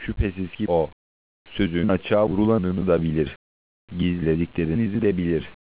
Şüphesiz ki o, sözün açığa vurulanını da bilir, gizlediklerinizi de bilir.